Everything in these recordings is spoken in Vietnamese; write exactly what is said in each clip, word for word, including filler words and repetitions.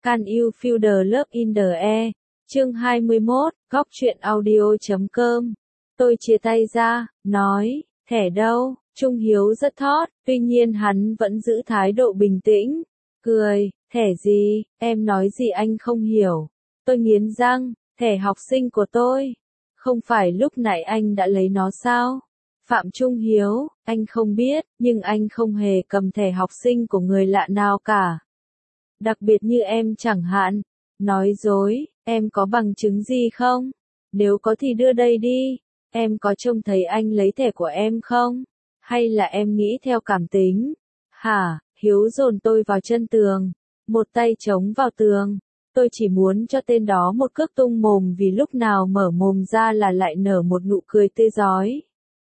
Can you feel the love in the air? Chương hai mươi mốt, góc truyện audio chấm com. Tôi chia tay ra, nói, thẻ đâu? Trung Hiếu rất thót, tuy nhiên hắn vẫn giữ thái độ bình tĩnh. Cười, thẻ gì, em nói gì anh không hiểu. Tôi nghiến răng, thẻ học sinh của tôi. Không phải lúc nãy anh đã lấy nó sao? Phạm Trung Hiếu, anh không biết, nhưng anh không hề cầm thẻ học sinh của người lạ nào cả. Đặc biệt như em chẳng hạn. Nói dối, em có bằng chứng gì không? Nếu có thì đưa đây đi. Em có trông thấy anh lấy thẻ của em không? Hay là em nghĩ theo cảm tính? Hả, Hiếu dồn tôi vào chân tường. Một tay chống vào tường. Tôi chỉ muốn cho tên đó một cước tung mồm vì lúc nào mở mồm ra là lại nở một nụ cười tươi rói.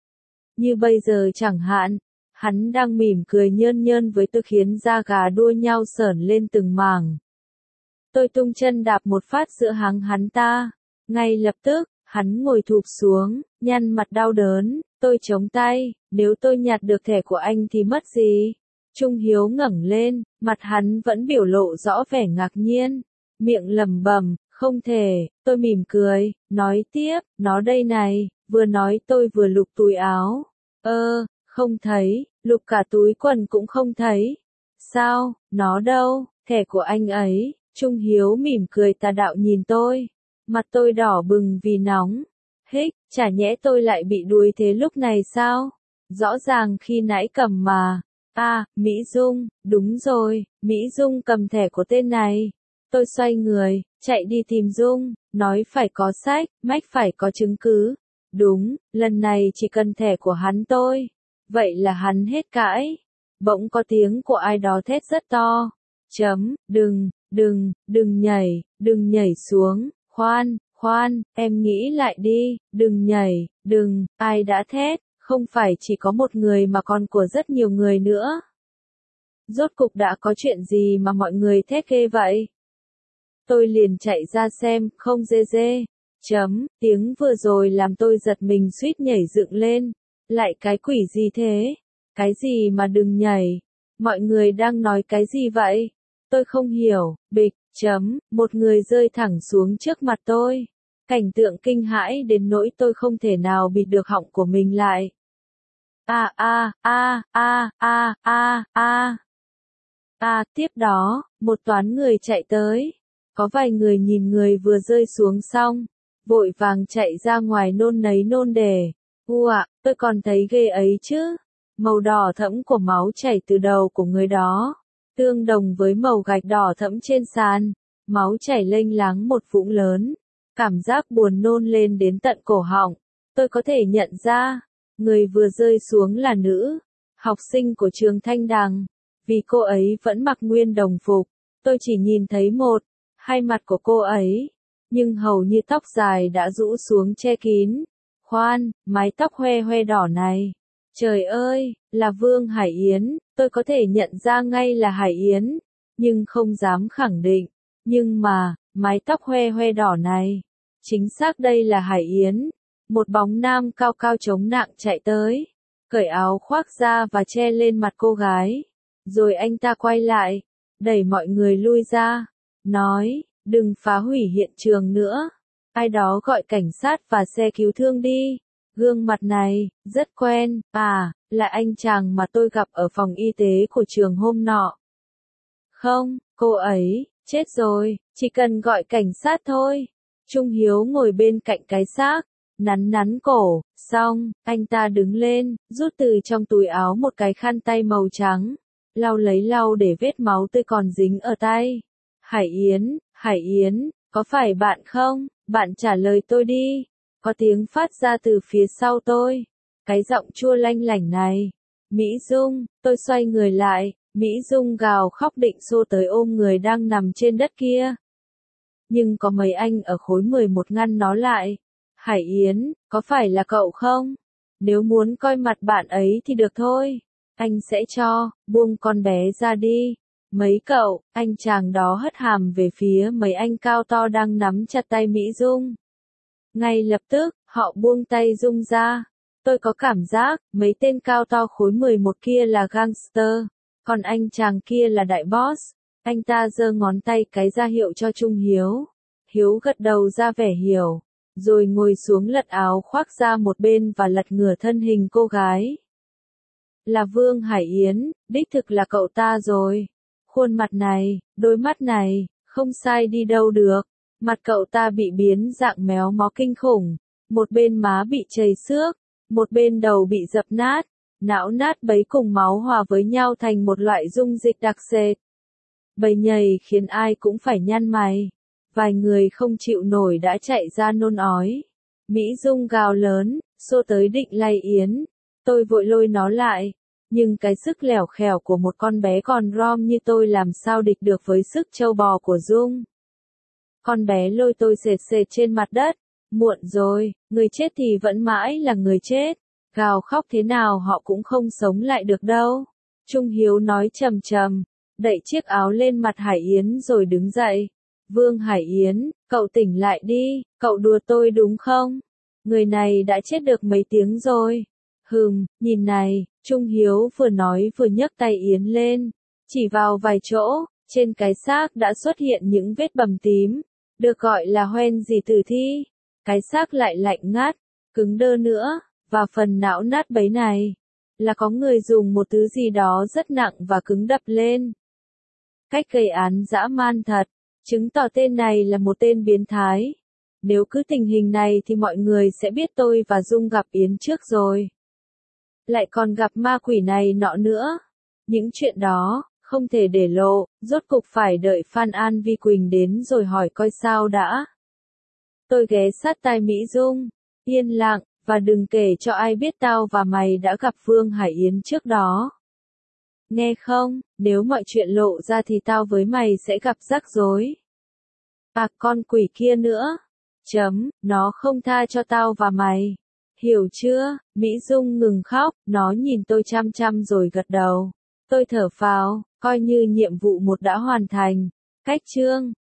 Như bây giờ chẳng hạn, hắn đang mỉm cười nhơn nhơn với tôi khiến da gà đua nhau sởn lên từng mảng. Tôi tung chân đạp một phát giữa háng hắn ta. Ngay lập tức, hắn ngồi thụp xuống, nhăn mặt đau đớn. Tôi chống tay, nếu tôi nhặt được thẻ của anh thì mất gì? Trung Hiếu ngẩng lên, mặt hắn vẫn biểu lộ rõ vẻ ngạc nhiên. Miệng lẩm bẩm, không thể. Tôi mỉm cười, nói tiếp, nó đây này. Vừa nói tôi vừa lục túi áo. Ơ, không thấy, lục cả túi quần cũng không thấy. Sao, nó đâu, thẻ của anh ấy. Trung Hiếu mỉm cười tà đạo nhìn tôi. Mặt tôi đỏ bừng vì nóng. Hích, chả nhẽ tôi lại bị đuối thế lúc này sao? Rõ ràng khi nãy cầm mà. À, Mỹ Dung, đúng rồi, Mỹ Dung cầm thẻ của tên này. Tôi xoay người, chạy đi tìm Dung, nói phải có sách, mách phải có chứng cứ. Đúng, lần này chỉ cần thẻ của hắn tôi. Vậy là hắn hết cãi. Bỗng có tiếng của ai đó thét rất to. Chấm, đừng, đừng, đừng nhảy, đừng nhảy xuống, khoan, khoan, em nghĩ lại đi, đừng nhảy, đừng, ai đã thét, không phải chỉ có một người mà còn của rất nhiều người nữa. Rốt cục đã có chuyện gì mà mọi người thét ghê vậy? Tôi liền chạy ra xem, không dê dê. Chấm, tiếng vừa rồi làm tôi giật mình suýt nhảy dựng lên. Lại cái quỷ gì thế? Cái gì mà đừng nhảy? Mọi người đang nói cái gì vậy? Tôi không hiểu, bịch, chấm, một người rơi thẳng xuống trước mặt tôi. Cảnh tượng kinh hãi đến nỗi tôi không thể nào bịt được họng của mình lại. A a a a a a a. À, tiếp đó, một toán người chạy tới. Có vài người nhìn người vừa rơi xuống xong, vội vàng chạy ra ngoài nôn nấy nôn đề. U ạ, tôi còn thấy ghê ấy chứ. Màu đỏ thẫm của máu chảy từ đầu của người đó, tương đồng với màu gạch đỏ thẫm trên sàn. Máu chảy lênh láng một vũng lớn. Cảm giác buồn nôn lên đến tận cổ họng. Tôi có thể nhận ra, người vừa rơi xuống là nữ, học sinh của trường Thanh Đằng. Vì cô ấy vẫn mặc nguyên đồng phục, tôi chỉ nhìn thấy một, hai mặt của cô ấy. Nhưng hầu như tóc dài đã rũ xuống che kín. Khoan, mái tóc hoe hoe đỏ này. Trời ơi, là Vương Hải Yến, tôi có thể nhận ra ngay là Hải Yến, nhưng không dám khẳng định. Nhưng mà, mái tóc hoe hoe đỏ này, chính xác đây là Hải Yến. Một bóng nam cao cao chống nặng chạy tới, cởi áo khoác ra và che lên mặt cô gái. Rồi anh ta quay lại, đẩy mọi người lui ra, nói, đừng phá hủy hiện trường nữa. Ai đó gọi cảnh sát và xe cứu thương đi. Gương mặt này, rất quen, à, là anh chàng mà tôi gặp ở phòng y tế của trường hôm nọ. Không, cô ấy, chết rồi, chỉ cần gọi cảnh sát thôi. Trung Hiếu ngồi bên cạnh cái xác, nắn nắn cổ, xong, anh ta đứng lên, rút từ trong túi áo một cái khăn tay màu trắng, lau lấy lau để vết máu tươi còn dính ở tay. Hải Yến, Hải Yến, có phải bạn không? Bạn trả lời tôi đi. Có tiếng phát ra từ phía sau tôi. Cái giọng chua lanh lảnh này. Mỹ Dung, tôi xoay người lại, Mỹ Dung gào khóc định xô tới ôm người đang nằm trên đất kia. Nhưng có mấy anh ở khối mười một ngăn nó lại. Hải Yến, có phải là cậu không? Nếu muốn coi mặt bạn ấy thì được thôi. Anh sẽ cho, buông con bé ra đi. Mấy cậu, anh chàng đó hất hàm về phía mấy anh cao to đang nắm chặt tay Mỹ Dung. Ngay lập tức, họ buông tay Dung ra. Tôi có cảm giác, mấy tên cao to khối mười một kia là gangster, còn anh chàng kia là đại boss. Anh ta giơ ngón tay cái ra hiệu cho Trung Hiếu. Hiếu gật đầu ra vẻ hiểu, rồi ngồi xuống lật áo khoác ra một bên và lật ngửa thân hình cô gái. Là Vương Hải Yến, đích thực là cậu ta rồi. Khuôn mặt này, đôi mắt này, không sai đi đâu được. Mặt cậu ta bị biến dạng méo mó kinh khủng, một bên má bị chảy xước, một bên đầu bị dập nát, não nát bấy cùng máu hòa với nhau thành một loại dung dịch đặc sệt. Bầy nhầy khiến ai cũng phải nhăn mày. Vài người không chịu nổi đã chạy ra nôn ói. Mỹ Dung gào lớn, xô tới định lay Yến. Tôi vội lôi nó lại. Nhưng cái sức lẻo khẻo của một con bé còn rom như tôi làm sao địch được với sức trâu bò của Dung. Con bé lôi tôi sệt sệt trên mặt đất. Muộn rồi, người chết thì vẫn mãi là người chết. Gào khóc thế nào họ cũng không sống lại được đâu. Trung Hiếu nói trầm trầm, đậy chiếc áo lên mặt Hải Yến rồi đứng dậy. Vương Hải Yến, cậu tỉnh lại đi, cậu đùa tôi đúng không? Người này đã chết được mấy tiếng rồi. Hừm, nhìn này, Trung Hiếu vừa nói vừa nhấc tay Yến lên, chỉ vào vài chỗ, trên cái xác đã xuất hiện những vết bầm tím, được gọi là hoen gì tử thi. Cái xác lại lạnh ngắt, cứng đơ nữa, và phần não nát bấy này, là có người dùng một thứ gì đó rất nặng và cứng đập lên. Cách gây án dã man thật, chứng tỏ tên này là một tên biến thái. Nếu cứ tình hình này thì mọi người sẽ biết tôi và Dung gặp Yến trước rồi. Lại còn gặp ma quỷ này nọ nữa. Những chuyện đó, không thể để lộ, rốt cục phải đợi Phan An Vi Quỳnh đến rồi hỏi coi sao đã. Tôi ghé sát tai Mỹ Dung, yên lặng, và đừng kể cho ai biết tao và mày đã gặp Vương Hải Yến trước đó. Nghe không, nếu mọi chuyện lộ ra thì tao với mày sẽ gặp rắc rối. À con quỷ kia nữa. Chấm, nó không tha cho tao và mày. Hiểu chưa? Mỹ Dung ngừng khóc, nó nhìn tôi chăm chăm rồi gật đầu. Tôi thở phào, coi như nhiệm vụ một đã hoàn thành. Cách chương